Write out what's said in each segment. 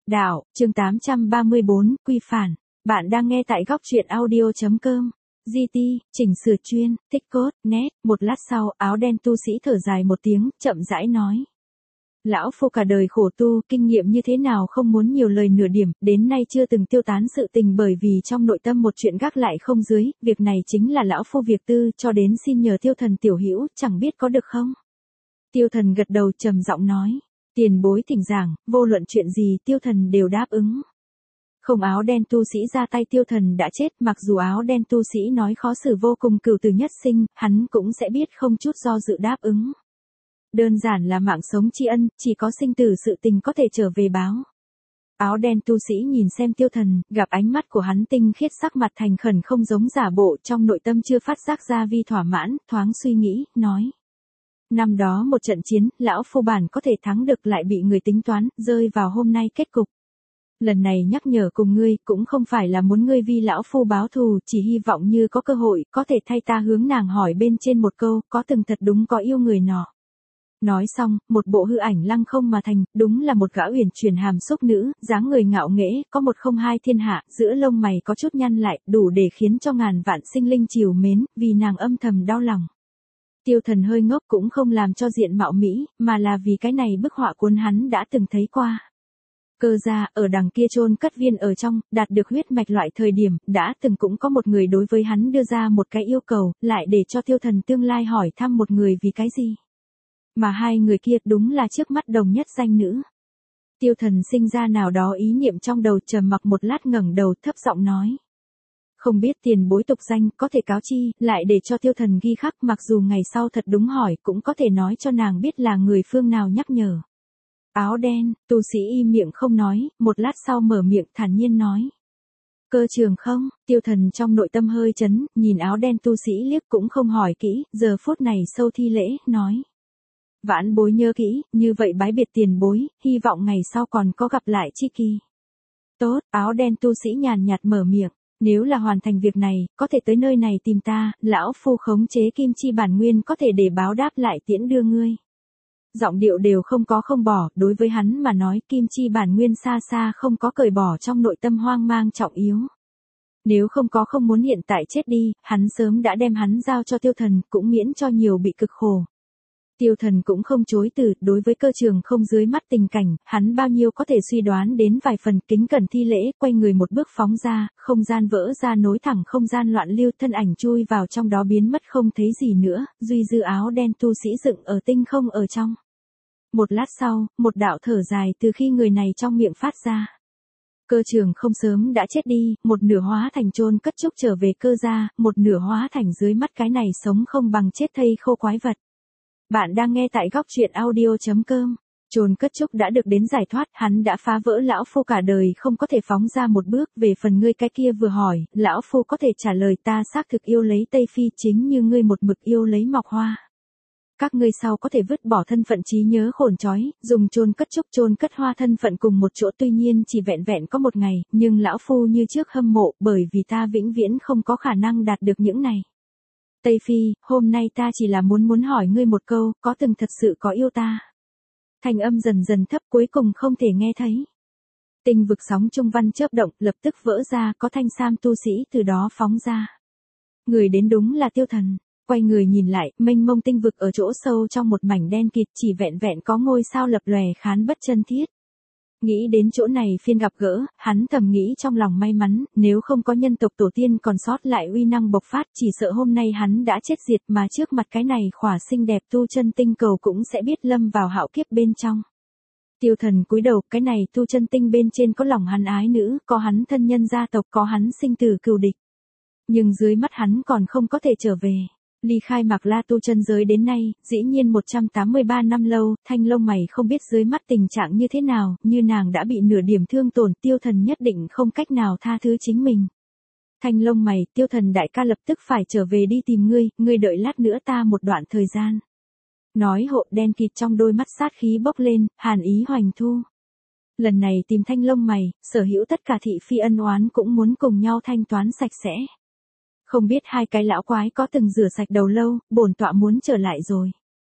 Đạo, chương 834, quy phản. Bạn đang nghe tại góc truyện audio.com. GT, chỉnh sửa chuyên, tích cốt, nét. Một lát sau, áo đen tu sĩ thở dài một tiếng, chậm rãi nói. Lão phu cả đời khổ tu, kinh nghiệm như thế nào không muốn nhiều lời nửa điểm, đến nay chưa từng tiêu tán sự tình bởi vì trong nội tâm một chuyện gác lại không dưới, việc này chính là lão phu việc tư, cho đến xin nhờ tiêu thần tiểu hữu, chẳng biết có được không? Tiêu thần gật đầu trầm giọng nói. Tiền bối thỉnh giảng, vô luận chuyện gì tiêu thần đều đáp ứng. Không, áo đen tu sĩ ra tay tiêu thần đã chết, mặc dù áo đen tu sĩ nói khó xử vô cùng cửu tử nhất sinh, hắn cũng sẽ biết không chút do dự đáp ứng. Đơn giản là mạng sống tri ân, chỉ có sinh tử sự tình có thể trở về báo. Áo đen tu sĩ nhìn xem tiêu thần, gặp ánh mắt của hắn tinh khiết, sắc mặt thành khẩn không giống giả bộ, trong nội tâm chưa phát giác ra vi thỏa mãn, thoáng suy nghĩ, nói. Năm đó một trận chiến, lão phu bản có thể thắng được lại bị người tính toán, rơi vào hôm nay kết cục. Lần này nhắc nhở cùng ngươi, cũng không phải là muốn ngươi vi lão phu báo thù, chỉ hy vọng như có cơ hội, có thể thay ta hướng nàng hỏi bên trên một câu, có từng thật đúng có yêu người nọ. Nói xong, một bộ hư ảnh lăng không mà thành, đúng là một gã uyển chuyển hàm xúc nữ, dáng người ngạo nghễ, có một không hai thiên hạ, giữa lông mày có chút nhăn lại, đủ để khiến cho ngàn vạn sinh linh trìu mến, vì nàng âm thầm đau lòng. Tiêu thần hơi ngốc cũng không làm cho diện mạo mỹ, mà là vì cái này bức họa cuốn hắn đã từng thấy qua. Cơ ra, ở đằng kia chôn cất viên ở trong, đạt được huyết mạch loại thời điểm, đã từng cũng có một người đối với hắn đưa ra một cái yêu cầu, lại để cho tiêu thần tương lai hỏi thăm một người vì cái gì. Mà hai người kia đúng là trước mắt đồng nhất danh nữ. Tiêu thần sinh ra nào đó ý niệm trong đầu, trầm mặc một lát ngẩng đầu thấp giọng nói. Không biết tiền bối tục danh có thể cáo chi, lại để cho tiêu thần ghi khắc, mặc dù ngày sau thật đúng hỏi cũng có thể nói cho nàng biết là người phương nào nhắc nhở. Áo đen, tu sĩ im miệng không nói, một lát sau mở miệng thản nhiên nói. Cơ trường không, tiêu thần trong nội tâm hơi chấn, nhìn áo đen tu sĩ liếc cũng không hỏi kỹ, giờ phút này sâu thi lễ, nói. Vãn bối nhớ kỹ, như vậy bái biệt tiền bối, hy vọng ngày sau còn có gặp lại chi kỳ. Tốt, áo đen tu sĩ nhàn nhạt mở miệng. Nếu là hoàn thành việc này, có thể tới nơi này tìm ta, lão phu khống chế kim chi bản nguyên có thể để báo đáp lại tiễn đưa ngươi. Giọng điệu đều không có không bỏ, đối với hắn mà nói kim chi bản nguyên xa xa không có cởi bỏ trong nội tâm hoang mang trọng yếu. Nếu không có không muốn hiện tại chết đi, hắn sớm đã đem hắn giao cho tiêu thần, cũng miễn cho nhiều bị cực khổ. Tiêu thần cũng không chối từ, đối với cơ trường không dưới mắt tình cảnh, hắn bao nhiêu có thể suy đoán đến vài phần, kính cẩn thi lễ, quay người một bước phóng ra, không gian vỡ ra nối thẳng không gian loạn lưu, thân ảnh chui vào trong đó biến mất không thấy gì nữa, duy dư áo đen tu sĩ dựng ở tinh không ở trong. Một lát sau, một đạo thở dài từ khi người này trong miệng phát ra. Cơ trường không sớm đã chết đi, một nửa hóa thành chôn cất trúc trở về cơ gia, một nửa hóa thành dưới mắt cái này sống không bằng chết thây khô quái vật. Bạn đang nghe tại góc truyện audio.com. Chôn cất trúc đã được đến giải thoát, hắn đã phá vỡ lão phu cả đời không có thể phóng ra một bước, về phần ngươi cái kia vừa hỏi, lão phu có thể trả lời ta xác thực yêu lấy Tây Phi chính như ngươi một mực yêu lấy Mọc Hoa. Các ngươi sau có thể vứt bỏ thân phận trí nhớ khổn trói, dùng chôn cất trúc chôn cất hoa thân phận cùng một chỗ, tuy nhiên chỉ vẹn vẹn có một ngày, nhưng lão phu như trước hâm mộ, bởi vì ta vĩnh viễn không có khả năng đạt được những này. Tây Phi, hôm nay ta chỉ là muốn hỏi ngươi một câu, có từng thật sự có yêu ta? Thanh âm dần dần thấp cuối cùng không thể nghe thấy. Tinh vực sóng trung văn chớp động, lập tức vỡ ra, có thanh sam tu sĩ từ đó phóng ra. Người đến đúng là tiêu thần. Quay người nhìn lại, mênh mông tinh vực ở chỗ sâu trong một mảnh đen kịt, chỉ vẹn vẹn có ngôi sao lập lòe khán bất chân thiết. Nghĩ đến chỗ này phiên gặp gỡ, hắn thầm nghĩ trong lòng may mắn, nếu không có nhân tộc tổ tiên còn sót lại uy năng bộc phát, chỉ sợ hôm nay hắn đã chết diệt, mà trước mặt cái này khỏa xinh đẹp tu chân tinh cầu cũng sẽ biết lâm vào hạo kiếp bên trong. Tiêu thần cúi đầu, cái này tu chân tinh bên trên có lòng hắn ái nữ, có hắn thân nhân gia tộc, có hắn sinh tử cừu địch. Nhưng dưới mắt hắn còn không có thể trở về. Ly khai Mạc La tu chân giới đến nay, dĩ nhiên 183 năm lâu, thanh lông mày không biết dưới mắt tình trạng như thế nào, như nàng đã bị nửa điểm thương tổn, tiêu thần nhất định không cách nào tha thứ chính mình. Thanh lông mày, tiêu thần đại ca lập tức phải trở về đi tìm ngươi đợi lát nữa ta một đoạn thời gian. Nói hộ đen kịt trong đôi mắt sát khí bốc lên, hàn ý hoành thu. Lần này tìm thanh lông mày, sở hữu tất cả thị phi ân oán cũng muốn cùng nhau thanh toán sạch sẽ. Không biết hai cái lão quái có từng rửa sạch đầu lâu, bổn tọa muốn trở lại rồi.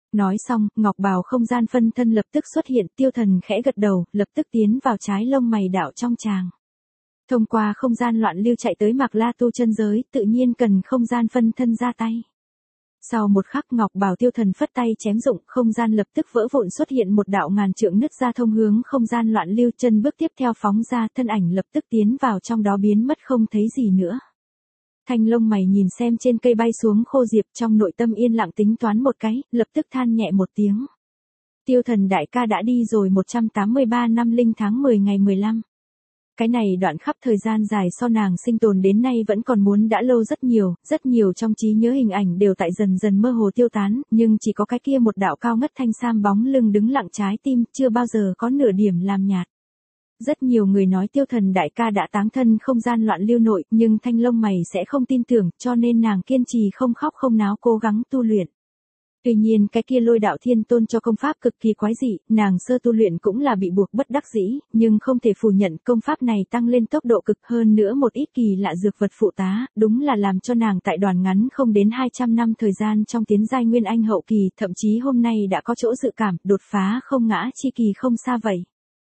Nói xong, ngọc bào không gian phân thân lập tức xuất hiện, Tiêu Thần khẽ gật đầu, lập tức tiến vào trái lông mày đạo trong tràng. Thông qua không gian loạn lưu chạy tới Mạc La tu chân giới, tự nhiên cần không gian phân thân ra tay. Sau một khắc ngọc bào Tiêu Thần phất tay chém dụng, không gian lập tức vỡ vụn xuất hiện một đạo ngàn trượng nứt ra thông hướng không gian loạn lưu, chân bước tiếp theo phóng ra, thân ảnh lập tức tiến vào trong đó biến mất không thấy gì nữa. Thanh lông mày nhìn xem trên cây bay xuống khô diệp, trong nội tâm yên lặng tính toán một cái, lập tức than nhẹ một tiếng. Tiêu Thần đại ca đã đi rồi 183 năm linh tháng 10 ngày 15. Cái này đoạn khắp thời gian dài so nàng sinh tồn đến nay vẫn còn muốn đã lâu rất nhiều trong trí nhớ hình ảnh đều tại dần dần mơ hồ tiêu tán, nhưng chỉ có cái kia một đạo cao ngất thanh sam bóng lưng đứng lặng trái tim, chưa bao giờ có nửa điểm làm nhạt. Rất nhiều người nói Tiêu Thần đại ca đã táng thân không gian loạn lưu nội, nhưng thanh lông mày sẽ không tin tưởng, cho nên nàng kiên trì không khóc không náo cố gắng tu luyện. Tuy nhiên cái kia Lôi đạo thiên tôn cho công pháp cực kỳ quái dị, nàng sơ tu luyện cũng là bị buộc bất đắc dĩ, nhưng không thể phủ nhận công pháp này tăng lên tốc độ cực hơn nữa một ít kỳ lạ dược vật phụ tá, đúng là làm cho nàng tại đoàn ngắn không đến 200 năm thời gian trong tiến giai nguyên anh hậu kỳ, thậm chí hôm nay đã có chỗ dự cảm, đột phá không ngã chi kỳ không xa vậy.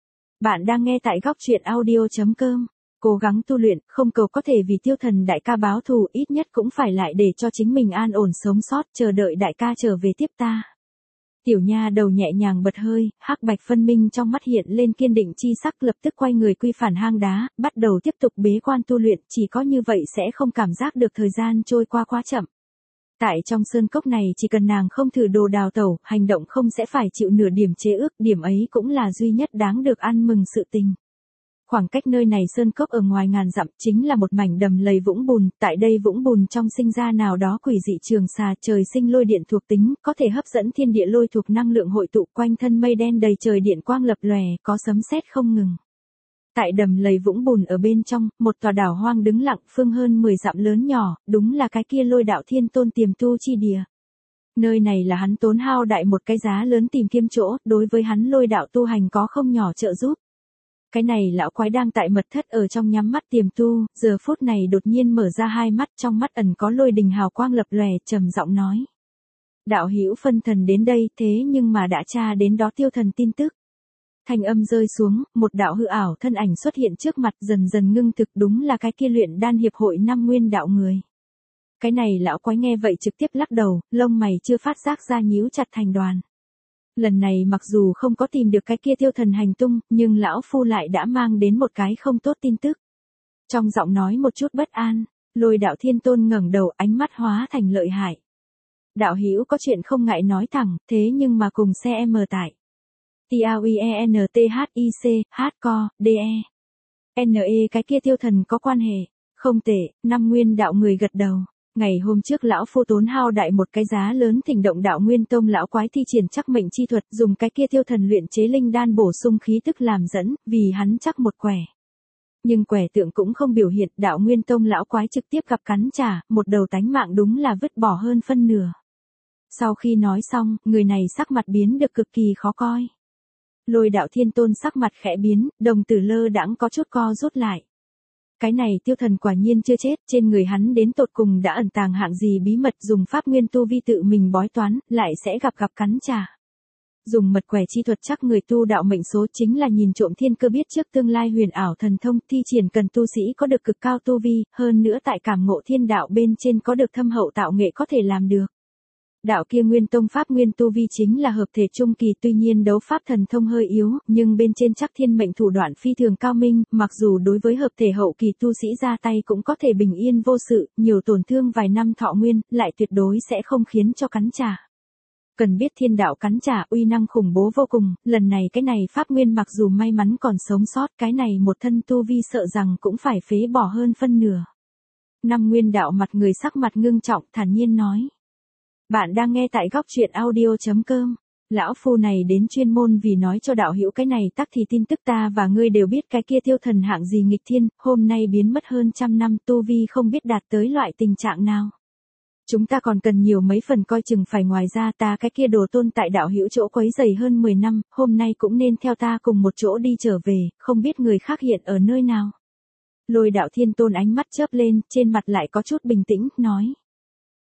Bạn đang nghe tại góc truyện audio.com. Cố gắng tu luyện, không cầu có thể vì Tiêu Thần đại ca báo thù, ít nhất cũng phải lại để cho chính mình an ổn sống sót, chờ đợi đại ca trở về tiếp ta. Tiểu nha đầu nhẹ nhàng bật hơi, hắc bạch phân minh trong mắt hiện lên kiên định chi sắc, lập tức quay người quy phản hang đá, bắt đầu tiếp tục bế quan tu luyện, chỉ có như vậy sẽ không cảm giác được thời gian trôi qua quá chậm. Tại trong sơn cốc này chỉ cần nàng không thử đồ đào tẩu, hành động không sẽ phải chịu nửa điểm chế ước, điểm ấy cũng là duy nhất đáng được ăn mừng sự tình. Khoảng cách nơi này sơn cốc ở ngoài ngàn dặm chính là một mảnh đầm lầy vũng bùn, tại đây vũng bùn trong sinh ra nào đó quỷ dị trường xà, trời sinh lôi điện thuộc tính, có thể hấp dẫn thiên địa lôi thuộc năng lượng hội tụ, quanh thân mây đen đầy trời điện quang lập lòe, có sấm sét không ngừng. Tại đầm lầy vũng bùn ở bên trong, một tòa đảo hoang đứng lặng, phương hơn 10 dặm lớn nhỏ, đúng là cái kia Lôi đạo thiên tôn tiềm tu chi địa. Nơi này là hắn tốn hao đại một cái giá lớn tìm kiếm chỗ, đối với hắn Lôi đạo tu hành có không nhỏ trợ giúp. Cái này lão quái đang tại mật thất ở trong nhắm mắt tiềm tu, giờ phút này đột nhiên mở ra hai mắt, trong mắt ẩn có lôi đình hào quang lập lòe, trầm giọng nói: đạo hữu phân thần đến đây, thế nhưng mà đã tra đến đó Tiêu Thần tin tức. Thanh âm rơi xuống, một đạo hư ảo thân ảnh xuất hiện trước mặt, dần dần ngưng thực, đúng là cái kia luyện đan hiệp hội năm nguyên đạo người. Cái này lão quái nghe vậy trực tiếp lắc đầu, lông mày chưa phát giác ra nhíu chặt thành đoàn. Lần này mặc dù không có tìm được cái kia Tiêu Thần hành tung, nhưng lão phu lại đã mang đến một cái không tốt tin tức. Trong giọng nói một chút bất an, Lôi đạo thiên tôn ngẩng đầu, ánh mắt hóa thành lợi hại. Đạo hữu có chuyện không ngại nói thẳng, thế nhưng mà cùng xe em tại TAUIENTHIC, hardcore, DE. NE cái kia Tiêu Thần có quan hệ. Không tệ, năm nguyên đạo người gật đầu. Ngày hôm trước lão phu tốn hao đại một cái giá lớn thỉnh động đạo nguyên tông lão quái thi triển chắc mệnh chi thuật, dùng cái kia Tiêu Thần luyện chế linh đan bổ sung khí tức làm dẫn, vì hắn chắc một quẻ. Nhưng quẻ tượng cũng không biểu hiện, đạo nguyên tông lão quái trực tiếp gặp cắn trả, một đầu tánh mạng đúng là vứt bỏ hơn phân nửa. Sau khi nói xong, người này sắc mặt biến được cực kỳ khó coi. Lôi đạo thiên tôn sắc mặt khẽ biến, đồng tử lơ đãng có chút co rút lại. Cái này Tiêu Thần quả nhiên chưa chết, trên người hắn đến tột cùng đã ẩn tàng hạng gì bí mật, dùng pháp nguyên tu vi tự mình bói toán, lại sẽ gặp cắn trả. Dùng mật quẻ chi thuật chắc người tu đạo mệnh số, chính là nhìn trộm thiên cơ biết trước tương lai huyền ảo thần thông, thi triển cần tu sĩ có được cực cao tu vi, hơn nữa tại cảm ngộ thiên đạo bên trên có được thâm hậu tạo nghệ có thể làm được. Đạo kia nguyên tông pháp nguyên tu vi chính là hợp thể trung kỳ, tuy nhiên đấu pháp thần thông hơi yếu, nhưng bên trên chắc thiên mệnh thủ đoạn phi thường cao minh, mặc dù đối với hợp thể hậu kỳ tu sĩ ra tay cũng có thể bình yên vô sự, nhiều tổn thương vài năm thọ nguyên, lại tuyệt đối sẽ không khiến cho cắn trả. Cần biết thiên đạo cắn trả uy năng khủng bố vô cùng, lần này cái này pháp nguyên mặc dù may mắn còn sống sót, cái này một thân tu vi sợ rằng cũng phải phế bỏ hơn phân nửa. Năm nguyên đạo mặt người sắc mặt ngưng trọng, thản nhiên nói. Bạn đang nghe tại góc truyện audio.com. Lão phu này đến chuyên môn vì nói cho đạo hữu cái này tắc thì tin tức ta và ngươi đều biết, cái kia Tiêu Thần hạng gì nghịch thiên, hôm nay biến mất hơn trăm năm, tu vi không biết đạt tới loại tình trạng nào. Chúng ta còn cần nhiều mấy phần coi chừng, phải ngoài ra ta cái kia đồ tôn tại đạo hữu chỗ quấy rầy hơn 10 năm, hôm nay cũng nên theo ta cùng một chỗ đi trở về, không biết người khác hiện ở nơi nào. Lôi đạo thiên tôn ánh mắt chớp lên, trên mặt lại có chút bình tĩnh, nói.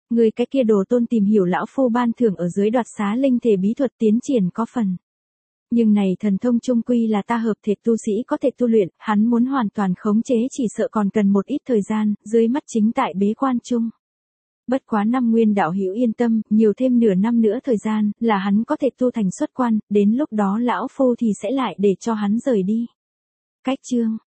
Người cái kia đồ tôn tìm hiểu lão phu ban thưởng ở dưới đoạt xá linh thể bí thuật tiến triển có phần. Nhưng này thần thông trung quy là ta hợp thể tu sĩ có thể tu luyện, hắn muốn hoàn toàn khống chế chỉ sợ còn cần một ít thời gian, dưới mắt chính tại bế quan chung. Bất quá năm Nguyên đạo hữu yên tâm, nhiều thêm nửa năm nữa thời gian, là hắn có thể tu thành xuất quan, đến lúc đó lão phu thì sẽ lại để cho hắn rời đi. Cách chương